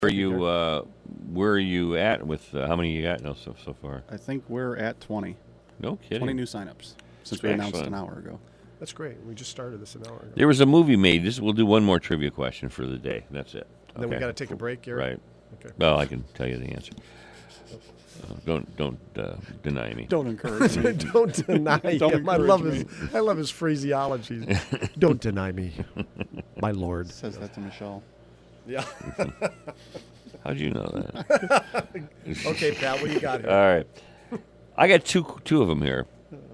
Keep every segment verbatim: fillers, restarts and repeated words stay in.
Are you? Uh, where are you at with uh, how many you got now so so far? I think we're at twenty. No kidding. twenty new signups since we announced an hour ago. That's great. We just started this an hour ago. There was a movie made. Just we'll do one more trivia question for the day. That's it. Then okay. we got to take a break, Gary. Right. Okay. Well, I can tell you the answer. Uh, don't don't uh, deny me. Don't encourage me. Don't deny Don't him. I love me. his. I love his phraseology. Don't deny me, my lord. Says that to Michelle. Yeah. How'd you know that? Okay, Pat, what do you got here? All right. I got two two of them here.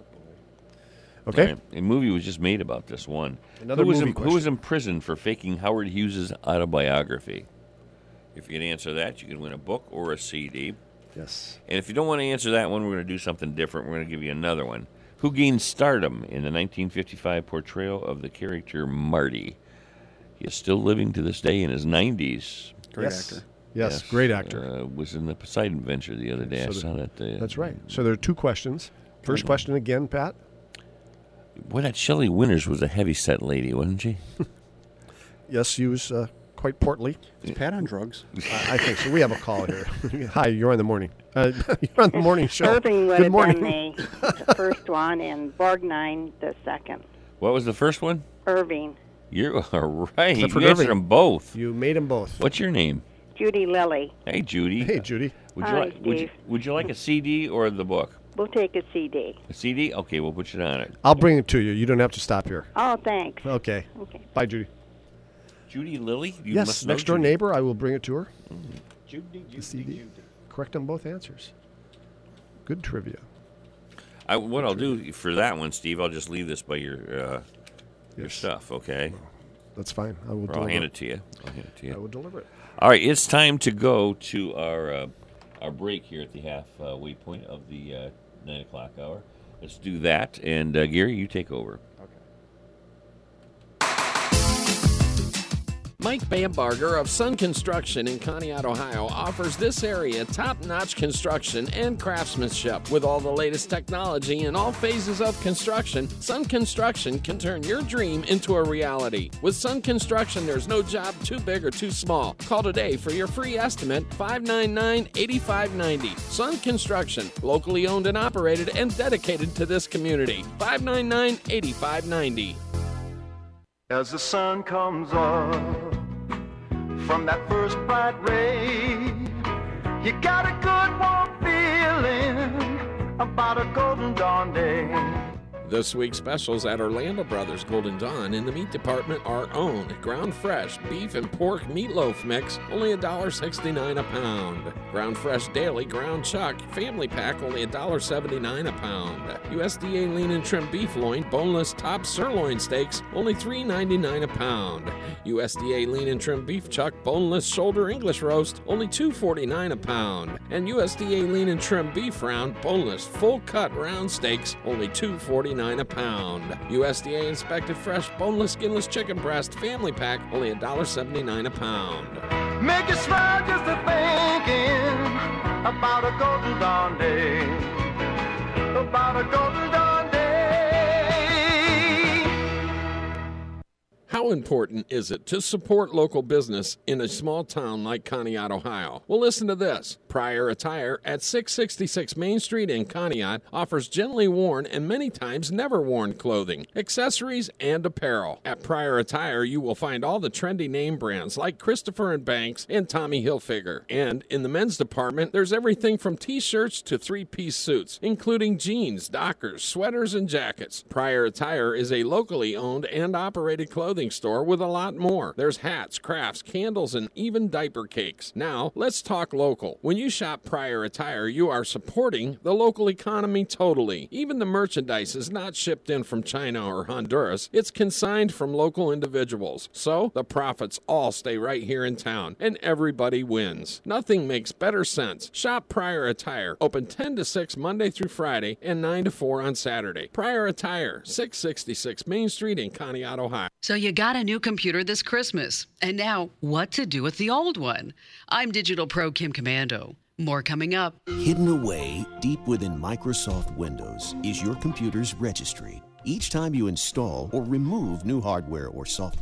Okay. Right. A movie was just made about this one. Another who was movie in, question. Who was in prison for faking Howard Hughes' autobiography? If you can answer that, you can win a book or a C D. Yes. And if you don't want to answer that one, we're going to do something different. We're going to give you another one. Who gained stardom in the nineteen fifty-five portrayal of the character Marty? He is still living to this day in his nineties. Great Yes. actor. Yes, Yes, great actor. Uh, was in the Poseidon Adventure the other day. So I the- saw that. Uh, That's right. So there are two questions. First question again, Pat. Well, that Shelley Winters was a heavy-set lady, wasn't she? Yes, she was uh, quite portly. Is Pat on drugs? I, I think so. We have a call here. Hi, you're on the morning. Uh, you're on the morning show. Irving would Good have morning. been the, the first one, and Borgnine the second. What was the first one? Irving. You're all right. You Clifford answered Irving. them both. You made them both. What's your name? Judy Lilly. Hey, Judy. Hey, Judy. Would you Hi, like would you, Steve. would you like a C D or the book? We'll take a C D. A C D? Okay, we'll put it on it. I'll bring it to you. You don't have to stop here. Oh, thanks. Okay. Okay. Bye, Judy. Judy Lilly? You yes, must know next door Judy. neighbor. I will bring it to her. Judy, The C D. Correct on both answers. Good trivia. I, what I'll do for that one, Steve, I'll just leave this by your uh, your Yes. stuff, okay? That's fine. I will Or I'll deliver hand it to you. I'll hand it to I you. will deliver it. All right, it's time to go to our uh, our break here at the halfway point of the uh, nine o'clock hour. Let's do that, and uh, Gary, you take over. Mike Bambarger of Sun Construction in Conneaut, Ohio, offers this area top-notch construction and craftsmanship. With all the latest technology in all phases of construction, Sun Construction can turn your dream into a reality. With Sun Construction, there's no job too big or too small. Call today for your free estimate, five nine nine, eight five nine zero. Sun Construction, locally owned and operated and dedicated to this community. five nine nine, eight five nine zero. As the sun comes up from that first bright ray, you got a good warm feeling about a golden dawn day. This week's specials at Orlando Brothers Golden Dawn in the meat department are own ground fresh beef and pork meatloaf mix, only one dollar sixty-nine a pound. Ground fresh daily ground chuck family pack, only one dollar seventy-nine a pound. U S D A lean and trim beef loin boneless top sirloin steaks, only three ninety-nine a pound. U S D A lean and trim beef chuck boneless shoulder English roast, only two forty-nine a pound. And U S D A lean and trim beef round boneless full cut round steaks, only two forty-nine a pound. U S D A inspected fresh boneless skinless chicken breast family pack, only one dollar seventy-nine a pound. Make you smile just a thinking about a golden dawn day, about a golden dawn day. How important is it to support local business in a small town like Conneaut, Ohio? Well, listen to this. Pryor Attire at six sixty-six Main Street in Conneaut offers gently worn and many times never worn clothing, accessories, and apparel. At Pryor Attire, you will find all the trendy name brands like Christopher and Banks and Tommy Hilfiger. And in the men's department, there's everything from t-shirts to three-piece suits, including jeans, dockers, sweaters, and jackets. Pryor Attire is a locally owned and operated clothing store with a lot more. There's hats, crafts, candles, and even diaper cakes. Now, let's talk local. When you shop Pryor Attire, you are supporting the local economy totally. Even the merchandise is not shipped in from China or Honduras. It's consigned from local individuals. So, the profits all stay right here in town, and everybody wins. Nothing makes better sense. Shop Pryor Attire, open ten to six Monday through Friday and nine to four on Saturday. Pryor Attire, six sixty-six Main Street in Conneaut, Ohio. So you got a new computer this Christmas. And now, what to do with the old one? I'm Digital Pro Kim Commando. More coming up. Hidden away deep within Microsoft Windows is your computer's registry. Each time you install or remove new hardware or software,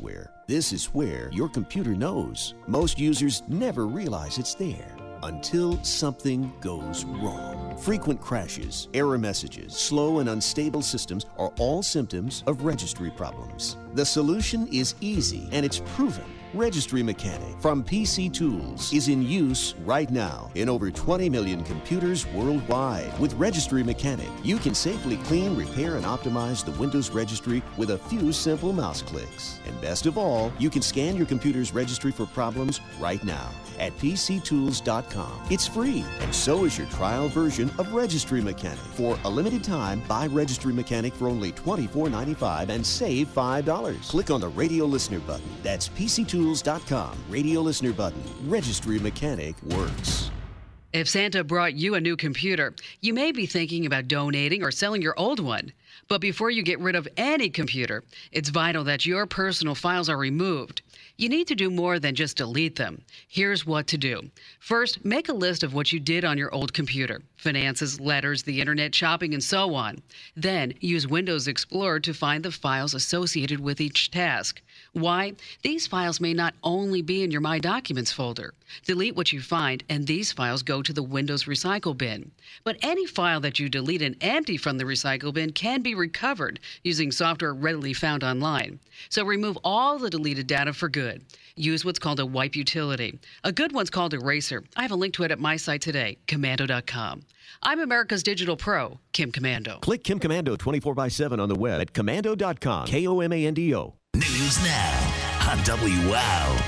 This is where your computer knows. Most users never realize it's there until something goes wrong. Frequent crashes, error messages, slow and unstable systems are all symptoms of registry problems. The solution is easy and it's proven. Registry Mechanic from P C Tools is in use right now in over twenty million computers worldwide. With Registry Mechanic, you can safely clean, repair, and optimize the Windows registry with a few simple mouse clicks. And best of all, you can scan your computer's registry for problems right now at P C tools dot com. It's free, and so is your trial version of Registry Mechanic. For a limited time, buy Registry Mechanic for only twenty-four ninety-five and save five dollars. Click on the radio listener button. That's P C tools dot com. Radio listener button. Registry Mechanic works. If Santa brought you a new computer, you may be thinking about donating or selling your old one. But before you get rid of any computer, it's vital that your personal files are removed. You need to do more than just delete them. Here's what to do. First, make a list of what you did on your old computer: finances, letters, the internet, shopping, and so on. Then, use Windows Explorer to find the files associated with each task. Why? These files may not only be in your My Documents folder. Delete what you find, and these files go to the Windows Recycle bin. But any file that you delete and empty from the recycle bin can be recovered using software readily found online. So remove all the deleted data for good. Use what's called a wipe utility. A good one's called Eraser. I have a link to it at my site today, Komando dot com. I'm America's Digital Pro, Kim Komando. Click Kim Komando twenty-four by seven on the web at Komando dot com. K O M A N D O. News now on W Wow.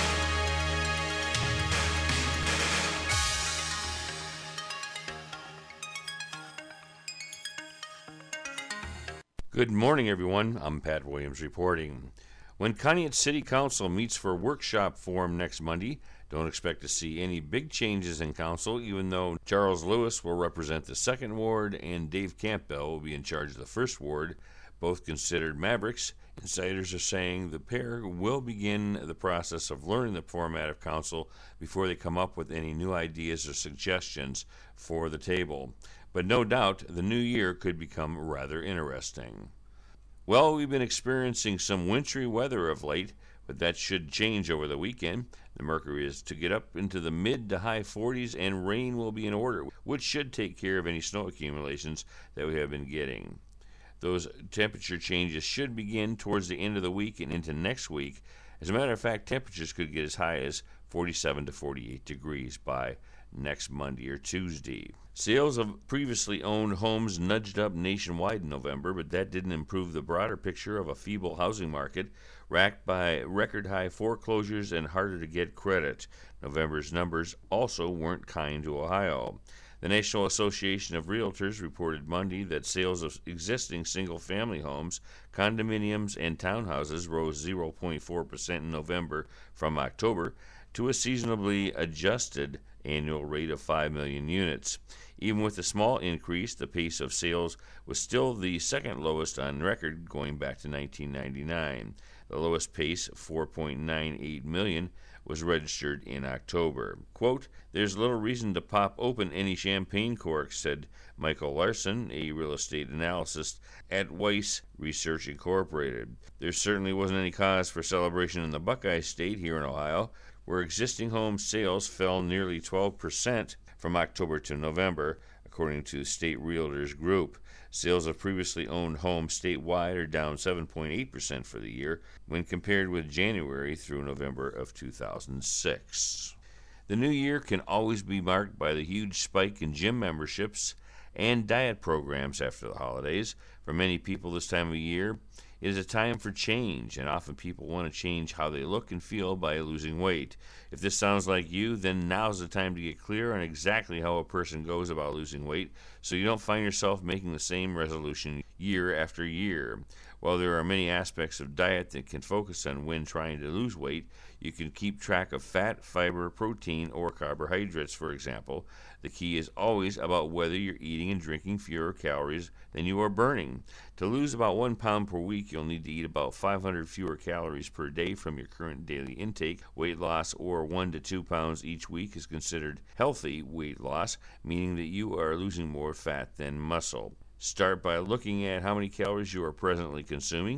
Good morning, everyone. I'm Pat Williams reporting. When Conneaut City Council meets for workshop forum next Monday, don't expect to see any big changes in council, even though Charles Lewis will represent the second ward and Dave Campbell will be in charge of the first ward, both considered mavericks. Insiders are saying the pair will begin the process of learning the format of council before they come up with any new ideas or suggestions for the table. But no doubt the new year could become rather interesting. Well, we've been experiencing some wintry weather of late, but that should change over the weekend. The mercury is to get up into the mid to high forties, and rain will be in order, which should take care of any snow accumulations that we have been getting. Those temperature changes should begin towards the end of the week and into next week. As a matter of fact, temperatures could get as high as forty-seven to forty-eight degrees by next Monday or Tuesday. Sales of previously owned homes nudged up nationwide in November, but that didn't improve the broader picture of a feeble housing market racked by record-high foreclosures and harder to get credit. November's numbers also weren't kind to Ohio. The National Association of Realtors reported Monday that sales of existing single-family homes, condominiums, and townhouses rose zero point four percent in November from October to a seasonably adjusted annual rate of five million units. Even with the small increase, the pace of sales was still the second lowest on record going back to nineteen ninety-nine. The lowest pace, four point nine eight million, was registered in October. Quote, "There's little reason to pop open any champagne corks," said Michael Larson, a real estate analyst at Weiss Research Incorporated. There certainly wasn't any cause for celebration in the Buckeye State here in Ohio, where existing home sales fell nearly twelve percent from October to November, according to the State Realtors Group. Sales of previously owned homes statewide are down seven point eight percent for the year when compared with January through November of two thousand six. The new year can always be marked by the huge spike in gym memberships and diet programs after the holidays. For many people this time of year, it is a time for change, and often people want to change how they look and feel by losing weight. If this sounds like you, then now's the time to get clear on exactly how a person goes about losing weight so you don't find yourself making the same resolution year after year. While there are many aspects of diet that can focus on when trying to lose weight, you can keep track of fat, fiber, protein, or carbohydrates, for example. The key is always about whether you're eating and drinking fewer calories than you are burning. To lose about one pound per week, you'll need to eat about five hundred fewer calories per day from your current daily intake. Weight loss or one to two pounds each week is considered healthy weight loss, meaning that you are losing more fat than muscle. Start by looking at how many calories you are presently consuming.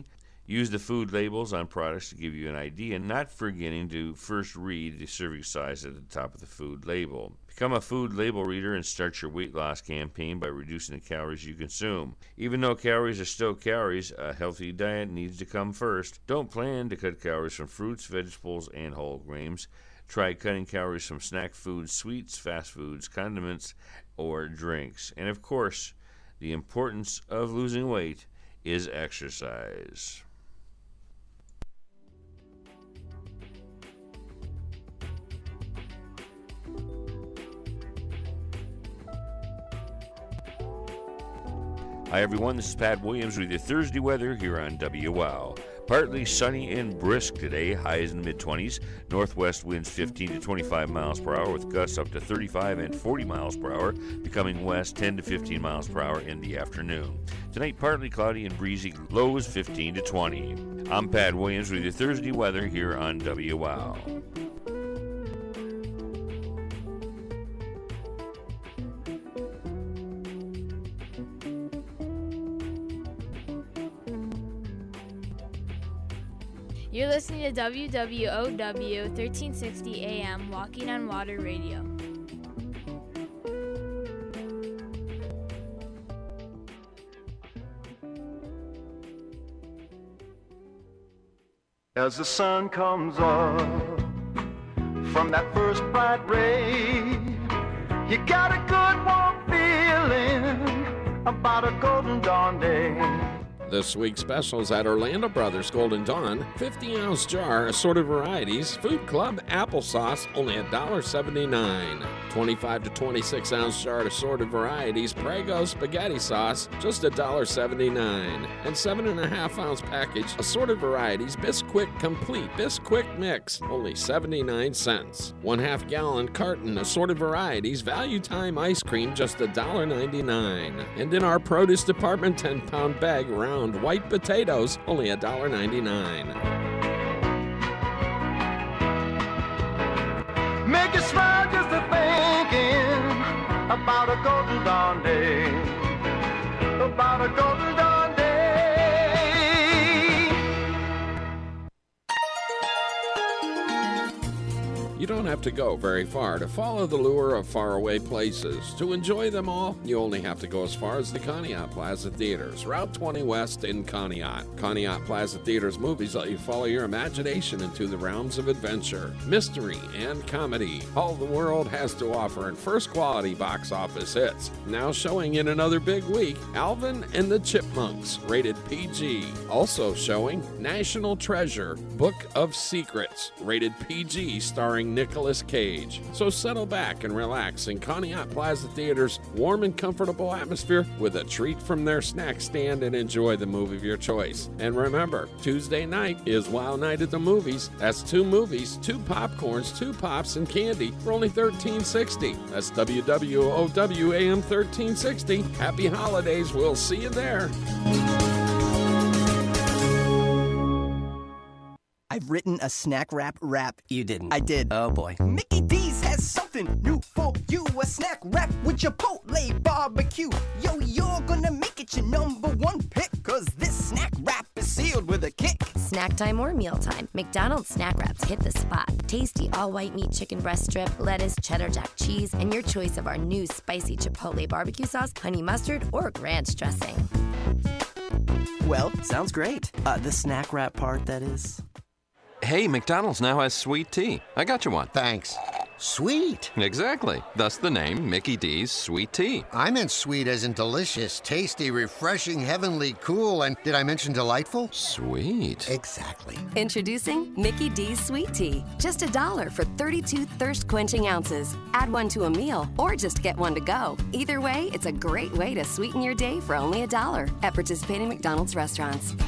Use the food labels on products to give you an idea, not forgetting to first read the serving size at the top of the food label. Become a food label reader and start your weight loss campaign by reducing the calories you consume. Even though calories are still calories, a healthy diet needs to come first. Don't plan to cut calories from fruits, vegetables, and whole grains. Try cutting calories from snack foods, sweets, fast foods, condiments, or drinks. And of course, the importance of losing weight is exercise. Hi everyone, this is Pat Williams with your Thursday weather here on W W O. Partly sunny and brisk today, highs in the mid-twenties. Northwest winds fifteen to twenty-five miles per hour with gusts up to thirty-five and forty miles per hour, becoming west ten to fifteen miles per hour in the afternoon. Tonight, partly cloudy and breezy, lows fifteen to twenty. I'm Pat Williams with your Thursday weather here on W W O. You're listening to W W O W thirteen sixty A M Walking on Water Radio. As the sun comes up from that first bright ray, you got a good warm feeling about a golden dawn day. This week's specials at Orlando Brothers Golden Dawn, fifty ounce jar, assorted varieties, Food Club applesauce, only one dollar seventy-nine. twenty-five to twenty-six ounce jar, assorted varieties, Prego spaghetti sauce, just one dollar seventy-nine. And seven and a half ounce package, assorted varieties, Bisquick Complete, Bisquick Mix, only seventy-nine cents. One half gallon carton, assorted varieties, Value Time ice cream, just one dollar ninety-nine. And in our produce department, ten pound bag, round white potatoes, only one dollar ninety-nine. Make you smile just a thinking about a golden dawn day, about a golden dawn day. You don't have to go very far to follow the lure of faraway places. To enjoy them all, you only have to go as far as the Conneaut Plaza Theaters, Route twenty West in Conneaut. Conneaut Plaza Theaters movies let you follow your imagination into the realms of adventure, mystery, and comedy. All the world has to offer in first-quality box office hits. Now showing in another big week, Alvin and the Chipmunks, rated P G. Also showing National Treasure, Book of Secrets, rated P G, starring Nicolas Cage. So settle back and relax in Conneaut Plaza Theater's warm and comfortable atmosphere with a treat from their snack stand and enjoy the movie of your choice. And remember, Tuesday night is Wild Night at the Movies. That's two movies, two popcorns, two pops, and candy for only thirteen sixty. That's W W O W A M thirteen sixty. Happy holidays. We'll see you there. I've written a snack wrap rap. You didn't. I did. Oh boy. Mickey D's has something new for you. A snack wrap with Chipotle barbecue. Yo, you're gonna make it your number one pick, cause this snack wrap is sealed with a kick. Snack time or mealtime, McDonald's snack wraps hit the spot. Tasty all-white meat chicken breast strip, lettuce, cheddar jack cheese, and your choice of our new spicy Chipotle barbecue sauce, honey mustard, or ranch dressing. Well, sounds great. Uh, the snack wrap part, that is. Hey, McDonald's now has sweet tea. I got you one. Thanks. Sweet? Exactly. Thus the name, Mickey D's Sweet Tea. I meant sweet as in delicious, tasty, refreshing, heavenly, cool, and did I mention delightful? Sweet. Exactly. Introducing Mickey D's Sweet Tea. Just a dollar for thirty-two thirst-quenching ounces. Add one to a meal or just get one to go. Either way, it's a great way to sweeten your day for only a dollar at participating McDonald's restaurants.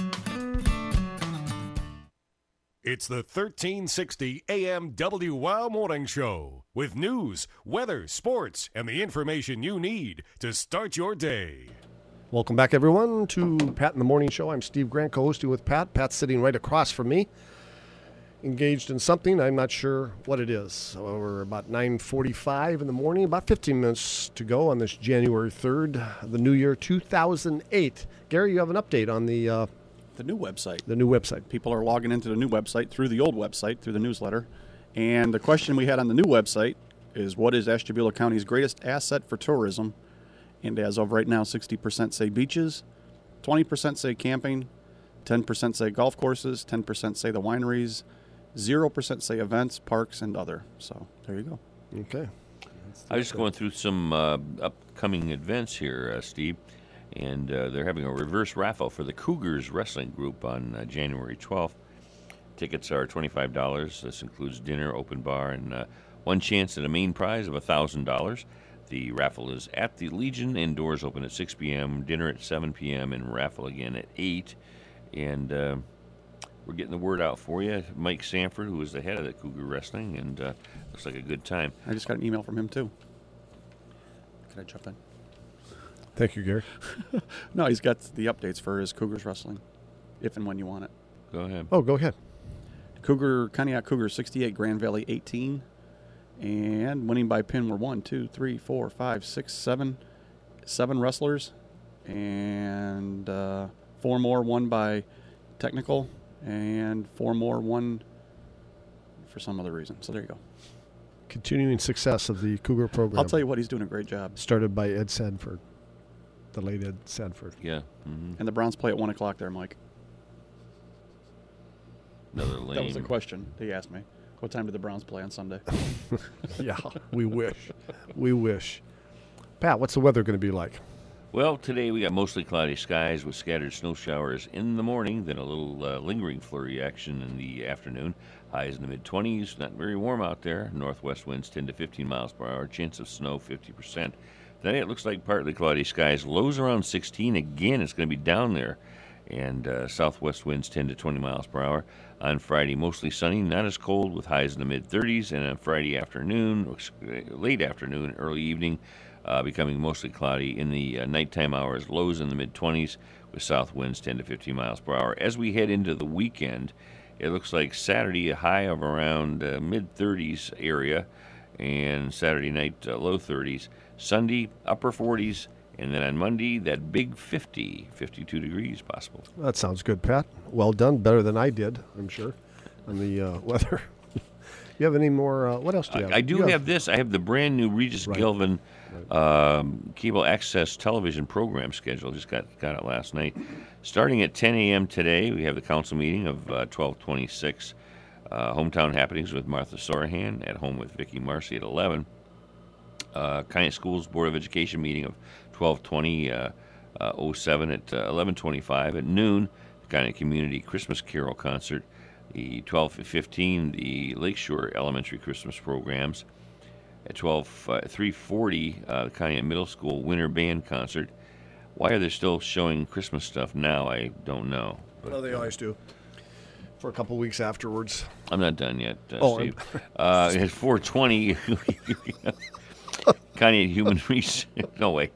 It's the thirteen sixty A M W Wow Morning Show with news, weather, sports, and the information you need to start your day. Welcome back, everyone, to Pat in the Morning Show. I'm Steve Grant, co-hosting with Pat. Pat's sitting right across from me, engaged in something. I'm not sure what it is. So we're about nine forty-five in the morning, about fifteen minutes to go on this January third, the new year two thousand eight. Gary, you have an update on the uh, The new website. The new website. People are logging into the new website through the old website, through the newsletter. And the question we had on the new website is, what is Ashtabula County's greatest asset for tourism? And as of right now, sixty percent say beaches, twenty percent say camping, ten percent say golf courses, ten percent say the wineries, zero percent say events, parks, and other. So there you go. Okay. I was just going through some uh, upcoming events here, uh, Steve, and uh, they're having a reverse raffle for the Cougars Wrestling Group on uh, January twelfth. Tickets are twenty-five dollars. This includes dinner, open bar, and uh, one chance at a main prize of one thousand dollars. The raffle is at the Legion, and doors open at six p.m., dinner at seven p.m., and raffle again at eight. And uh, we're getting the word out for you. Mike Sanford, who is the head of the Cougar Wrestling, and uh, looks like a good time. I just got an email from him, too. Can I jump in? Thank you, Gary. No, he's got the updates for his Cougars Wrestling, if and when you want it. Go ahead. Oh, go ahead. Cougar, Conneaut Cougar sixty-eight, Grand Valley eighteen. And winning by pin were one, two, three, four, five, six, seven, seven wrestlers. And uh, four more won by technical. And four more won for some other reason. So there you go. Continuing success of the Cougar program. I'll tell you what, he's doing a great job. Started by Ed Sanford, the late Ed Sanford. Yeah. Mm-hmm. And the Browns play at one o'clock there, Mike. Another lame. That was a question he asked me. What time do the Browns play on Sunday? Yeah, we wish. We wish. Pat, what's the weather going to be like? Well, today we got mostly cloudy skies with scattered snow showers in the morning, then a little uh, lingering flurry action in the afternoon. Highs in the mid-twenties, not very warm out there. Northwest winds ten to fifteen miles per hour. Chance of snow fifty percent. Tonight it looks like partly cloudy skies. Lows around sixteen. Again, it's going to be down there. And uh, southwest winds ten to twenty miles per hour. On Friday, mostly sunny, not as cold, with highs in the mid-thirties. And on Friday afternoon, late afternoon, early evening, uh, becoming mostly cloudy. In the uh, nighttime hours, lows in the mid-twenties, with south winds ten to fifteen miles per hour. As we head into the weekend, it looks like Saturday, a high of around uh, mid-thirties area, and Saturday night, uh, low thirties. Sunday, upper forties. And then on Monday, that big fifty, fifty-two degrees possible. That sounds good, Pat. Well done. Better than I did, I'm sure, on the uh, weather. You have any more? Uh, what else do you have? I, I do you have, have this. I have the brand new Regis Right. Gilvan Right. um, cable access television program schedule. Just got, got it last night. Starting at ten a.m. today, we have the council meeting of uh, twelve twenty-six. Uh, hometown happenings with Martha Sorahan, at home with Vicki Marcy at eleven. Uh, Conneaut Schools Board of Education meeting of twelve twenty uh, uh, oh seven at uh, eleven twenty-five. At noon, the Conneaut Community Christmas Carol Concert. The twelve fifteen, the Lakeshore Elementary Christmas programs. At twelve uh, three forty, uh, the Conneaut Middle School Winter Band Concert. Why are they still showing Christmas stuff now? I don't know. Well, they always do. For a couple weeks afterwards. I'm not done yet, uh, Oh, Steve. uh, at four twenty, Conneaut Human Resources. No way.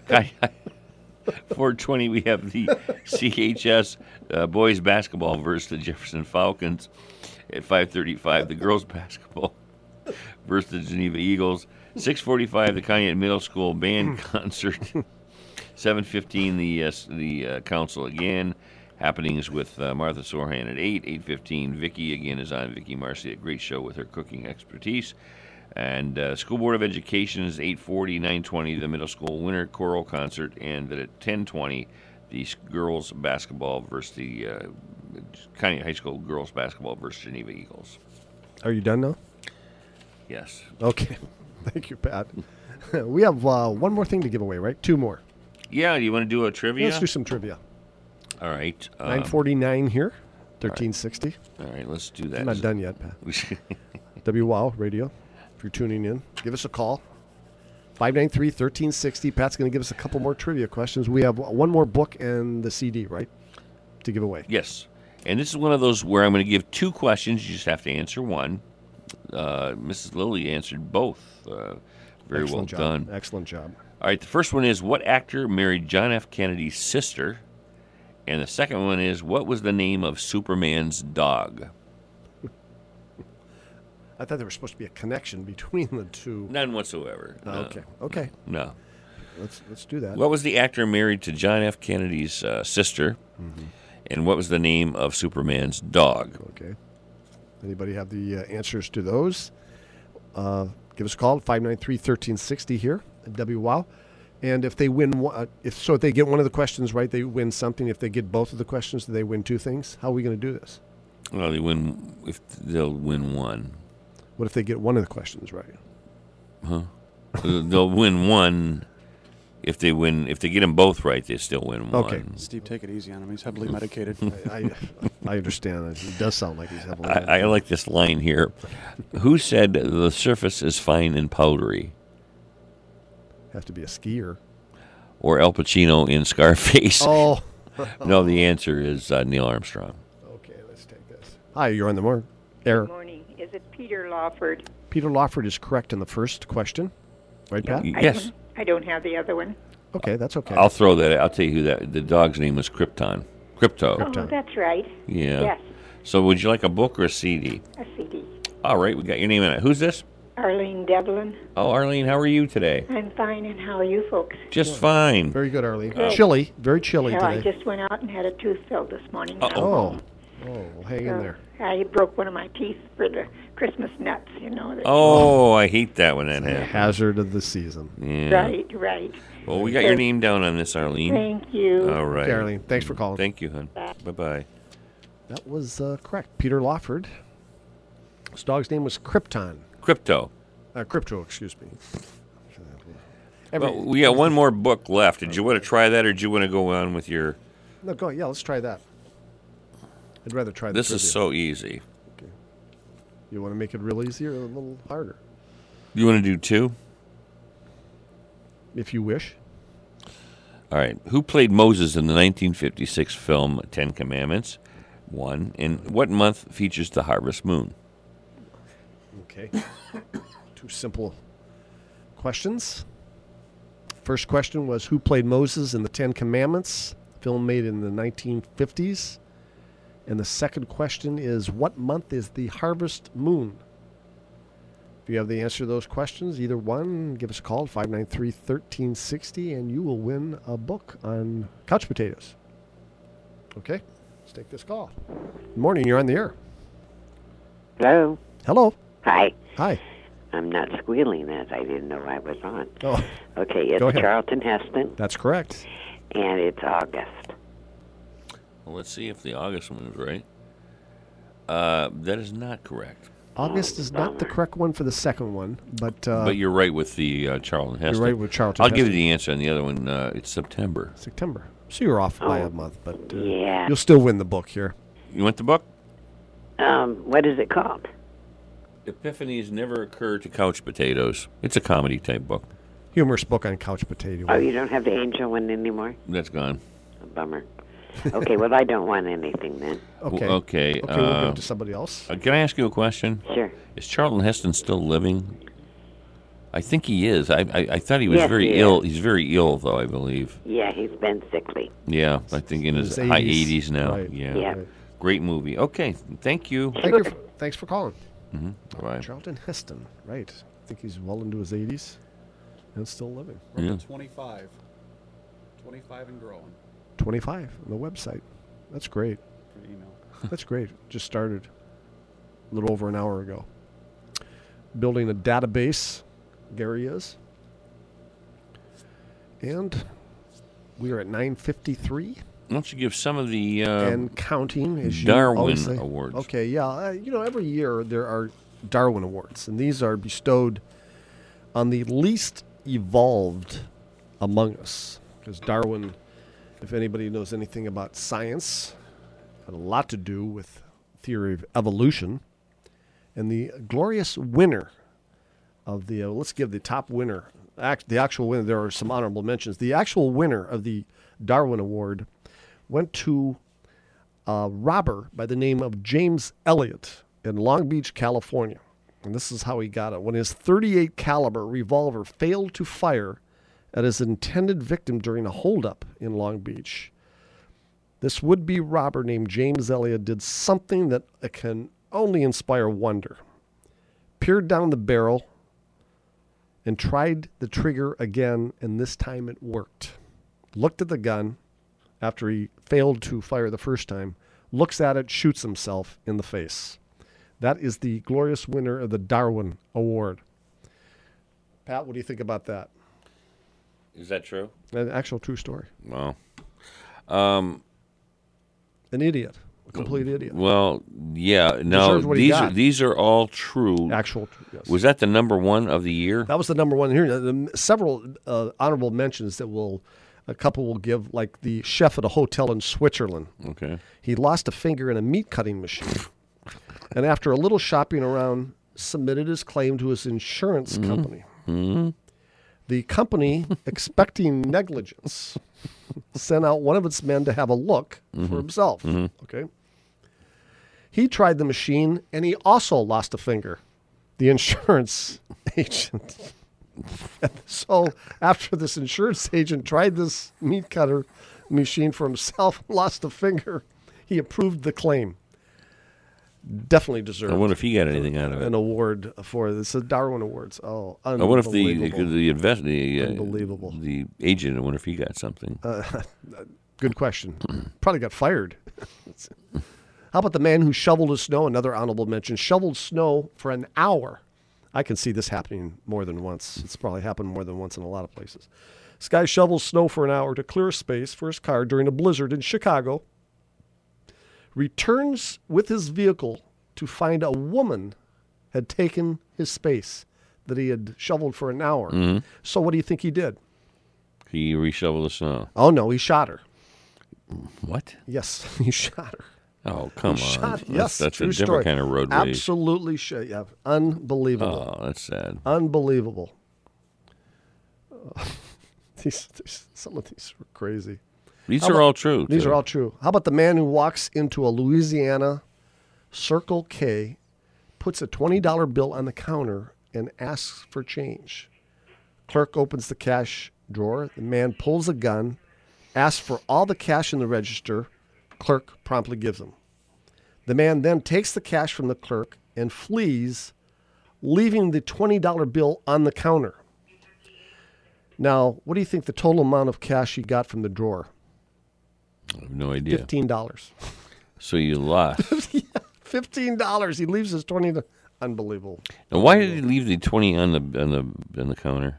four twenty, we have the C H S uh, boys basketball versus the Jefferson Falcons. At five thirty-five, the girls basketball versus the Geneva Eagles. six forty-five, the Conneaut Middle School band concert. seven fifteen, the uh, the uh, council again. Happenings with uh, Martha Sorahan at eight. eight fifteen, Vicki again is on. Vicki Marcy, a great show with her cooking expertise. And uh, School Board of Education is eight forty, nine twenty, the middle school winter choral concert. And then at ten twenty, the girls basketball versus the uh, Conneaut High School girls basketball versus Geneva Eagles. Are you done now? Yes. Okay. Thank you, Pat. We have uh, one more thing to give away, right? Two more. Yeah, do you want to do a trivia? Let's do some trivia. All right. Um, nine forty-nine here, thirteen sixty. All right, let's do that. I'm not done yet, Pat. W Wow Radio, if you're tuning in, give us a call. five nine three, one three six zero. Pat's going to give us a couple more trivia questions. We have one more book and the C D, right, to give away. Yes. And this is one of those where I'm going to give two questions. You just have to answer one. Uh, Missus Lilly answered both. Uh, very Excellent well job. done. Excellent job. All right, the first one is, what actor married John F. Kennedy's sister? And the second one is, what was the name of Superman's dog? I thought there was supposed to be a connection between the two. None whatsoever. Oh, No. okay. Okay. No. Let's let's do that. What was the actor married to John F. Kennedy's uh, sister? Mhm. And what was the name of Superman's dog? Okay. Anybody have the uh, answers to those? Uh, give us a call at five nine three, one three six zero here at W Wow. And if they win, one, uh, if so, if they get one of the questions right, they win something. If they get both of the questions, do they win two things? How are we going to do this? Well, they win. If they'll win one. What if they get one of the questions right? Huh? They'll win one. If they win, if they get them both right, they still win one. Okay. Steve, take it easy on him. He's heavily medicated. I, I, I understand. It does sound like he's heavily I, medicated. I like this line here. Who said the surface is fine and powdery? Have to be a skier. Or Al Pacino in Scarface? Oh. No, the answer is uh, Neil Armstrong. Okay, let's take this. Hi, you're on the morning air. Good morning. Is it Peter Lawford? Peter Lawford is correct in the first question. Right, Pat? I Yes. don't, I don't have the other one. Okay, that's okay. I'll throw that. I'll tell you who that. The dog's name was Krypton. Crypto. Oh, that's right. Yeah. Yes, So, would you like a book or a C D? a C D. All right, we got your name in it. Who's this? Arlene Devlin. Oh, Arlene, how are you today? I'm fine, and how are you folks? Just fine. Very good, Arlene. Good. Chilly, very chilly Well, I today. just went out and had a tooth filled this morning. Oh, oh, well, hang in So, there. I broke one of my teeth for the Christmas nuts, you know. that- Oh, I hate that when that happens. Hazard of the season. Yeah. Right, right. Well, we got your name down on this, Arlene. Thank you. All right. Okay, Arlene, thanks for calling. Thank you, hon. Bye-bye. That was uh, correct. Peter Lawford. His dog's name was Krypton. Crypto. Uh, Crypto, excuse me. Every- Well, we got one more book left. Did you want to try that, or did you want to go on with your... No, go. Yeah, let's try that. I'd rather try This the is trivia. so easy. You want to make it real easy or a little harder? You want to do two? If you wish. All right. Who played Moses in the nineteen fifty-six film Ten Commandments? One. And what month features the harvest moon? Okay. Two simple questions. First question was who played Moses in the Ten Commandments, film made in the nineteen fifties. And the second question is what month is the harvest moon? If you have the answer to those questions, either one, give us a call at five nine three, one three six zero, and you will win a book on couch potatoes. Okay, let's take this call. Good morning, you're on the air. Hello. Hello. Hi. Hi. I'm not squealing as I didn't know I was on. Oh. Okay, it's Go ahead. Charlton Heston, That's correct. and it's August. Well, let's see if the August one is right. Uh, that is not correct. August is not the correct one for the second one, but uh, But you're right with the uh, Charlton You're Heston. right with Charlton I'll give you Heston. the answer on the other one. Uh, it's September. September. So you're off by Oh, a month, but uh, yeah. you'll still win the book here. You want the book? Um, what is it called? Epiphanies Never Occur to Couch Potatoes. It's a comedy type book. Humorous book on couch potato. Oh, you don't have the angel one anymore? That's gone. A bummer. Okay, well, I don't want anything then. Okay. W- Okay. Okay, we'll give uh, it to somebody else. uh, can I ask you a question? Sure. Is Charlton Heston still living? I think he is. I I, I thought he was Yes, very he ill. is. He's very ill, though, I believe. Yeah, he's been sickly. Yeah, I think in his, His high eighties. eighties now. Right. Yeah. Yeah. Great movie. Okay. Thank you. Thank you. For, thanks for calling. Mm-hmm. Bye. Charlton Heston, right. I think he's well into his eighties and still living. We're Yeah. at twenty-five. twenty-five and growing. twenty-five on the website. That's great. For email. That's great. Just started a little over an hour ago. Building a database. Gary is. And we are at nine fifty-three. Why don't you give some of the uh, and counting, as you Darwin always say. Awards? Okay, yeah. Uh, you know, every year there are Darwin Awards, and these are bestowed on the least evolved among us. Because Darwin, if anybody knows anything about science, had a lot to do with theory of evolution. And the glorious winner of the, uh, let's give the top winner, act, the actual winner, there are some honorable mentions. The actual winner of the Darwin Award went to a robber by the name of James Elliott in Long Beach, California. And this is how he got it. When his thirty-eight caliber revolver failed to fire at his intended victim during a holdup in Long Beach, this would-be robber named James Elliott did something that can only inspire wonder. Peered down the barrel and tried the trigger again, and this time it worked. Looked at the gun after he failed to fire the first time, looks at it, shoots himself in the face. That is the glorious winner of the Darwin Award. Pat, what do you think about that? Is that true? An actual true story. Wow. Um, An idiot. A complete idiot. Well, yeah. No, Deserves what he these got. are, these are all true. Actual, yes. Was that the number one of the year? That was the number one here. The, several uh, honorable mentions that will, a couple will give, like the chef at a hotel in Switzerland. Okay. He lost a finger in a meat cutting machine. And after a little shopping around, submitted his claim to his insurance Mhm. company. Mm-hmm. The company, expecting negligence, sent out one of its men to have a look Mhm. for himself. Mhm. Okay. He tried the machine, and he also lost a finger. The insurance agent. So after this insurance agent tried this meat cutter machine for himself, lost a finger, he approved the claim. Definitely deserved. I wonder if he got anything out of it. An award for this. The Darwin Awards. Oh, I wonder if the unbelievable. the invest the uh, Unbelievable. the agent. I wonder if he got something. Uh, good question. Probably got fired. How about the man who shoveled his snow? Another honorable mention. Shoveled snow for an hour. I can see this happening more than once. It's probably happened more than once in a lot of places. This guy shovels snow for an hour to clear a space for his car during a blizzard in Chicago. Returns with his vehicle to find a woman had taken his space that he had shoveled for an hour. Mhm. So what do you think he did? He reshoveled the snow. Oh, no, he shot her. What? Yes, he shot her. Oh, come He on. shot- That's, yes, that's a true different story. kind of road rage. Absolutely, sh- yeah, unbelievable. Oh, that's sad. Unbelievable. Uh, these, these, some of these are crazy. These How are about- all true, These too. are all true. How about the man who walks into a Louisiana Circle K, puts a twenty dollar bill on the counter, and asks for change? Clerk opens the cash drawer. The man pulls a gun, asks for all the cash in the register. Clerk promptly gives him. The man then takes the cash from the clerk and flees, leaving the twenty dollar bill on the counter. Now, what do you think the total amount of cash he got from the drawer? I have no idea. Fifteen dollars. So you lost. Yeah, Fifteen dollars. He leaves his twenty. To, unbelievable. Now, why did he leave the twenty on the on the on the counter?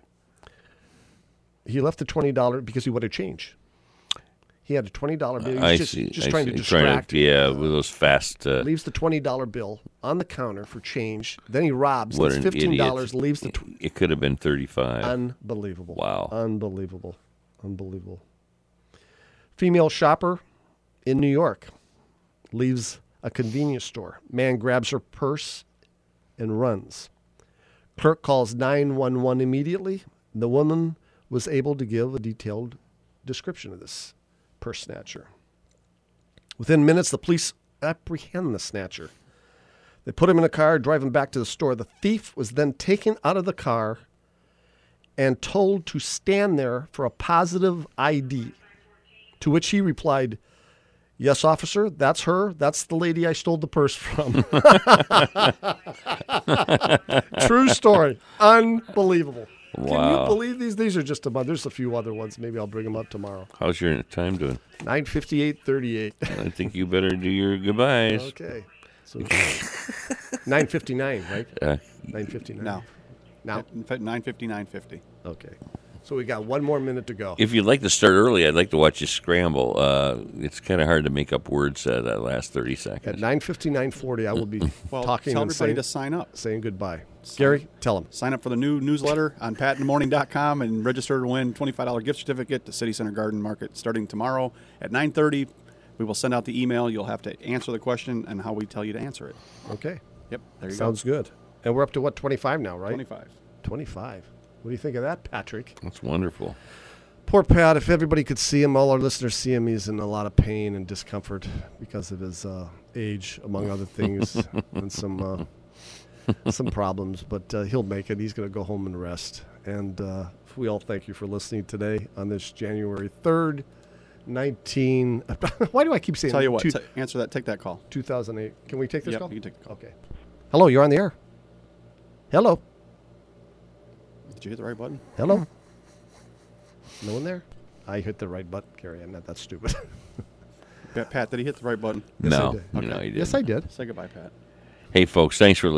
He left the twenty dollars because he wanted change. He had a twenty dollar bill. He was I just, see. just I trying see. to Trying distract. yeah, with those fast. Uh, leaves the twenty dollar bill on the counter for change. Then he robs. what Leaves an fifteen idiot! dollars. Leaves the. Tw- it could have been thirty-five. Unbelievable. Wow. Unbelievable. Unbelievable. Female shopper in New York leaves a convenience store. Man grabs her purse and runs. Clerk calls nine one one immediately. The woman was able to give a detailed description of this purse snatcher. Within minutes, the police apprehend the snatcher. They put him in a car, drive him back to the store. The thief was then taken out of the car and told to stand there for a positive I D, to which he replied, "Yes, officer, that's her. That's the lady I stole the purse from." True story. Unbelievable. Can Wow. you believe these? These are just about, there's a few other ones. Maybe I'll bring them up tomorrow. How's your time doing? nine fifty-eight thirty-eight. I think you better do your goodbyes. Okay. So nine fifty-nine, right? Uh, nine fifty-nine. No. Now? nine fifty, nine fifty. Okay. So we got one more minute to go. If you'd like to start early, I'd like to watch you scramble. Uh, it's kind of hard to make up words uh, that last thirty seconds. At nine fifty-nine forty, I will be Well, talking tell and everybody saying, to sign up. saying goodbye. Gary, tell them. Sign up for the new newsletter on pat in the morning dot com and register to win twenty-five dollar gift certificate to City Center Garden Market starting tomorrow at nine thirty. We will send out the email. You'll have to answer the question and how we tell you to answer it. Okay. Yep, there you Sounds go. good. And we're up to what, twenty-five now, right? twenty-five. twenty-five. What do you think of that, Patrick? That's wonderful. Poor Pat. If everybody could see him, all our listeners see him, he's in a lot of pain and discomfort because of his uh, age, among other things, and some uh, some problems. But uh, he'll make it. He's going to go home and rest. And uh, we all thank you for listening today on this January third, nineteen. Why do I keep saying? Tell you what, two, t- answer that. Take that call. two thousand eight. Can we take this Yep, call? you can take the call. Okay. Hello, you're on the air. Hello. Did you hit the right button? Hello. No one there? I hit the right button, Gary. I'm not that stupid. Pat, Pat, did he hit the right button? Yes, No, I did. no, he didn't. Yes, I did. Say goodbye, Pat. Hey, folks, thanks for listening.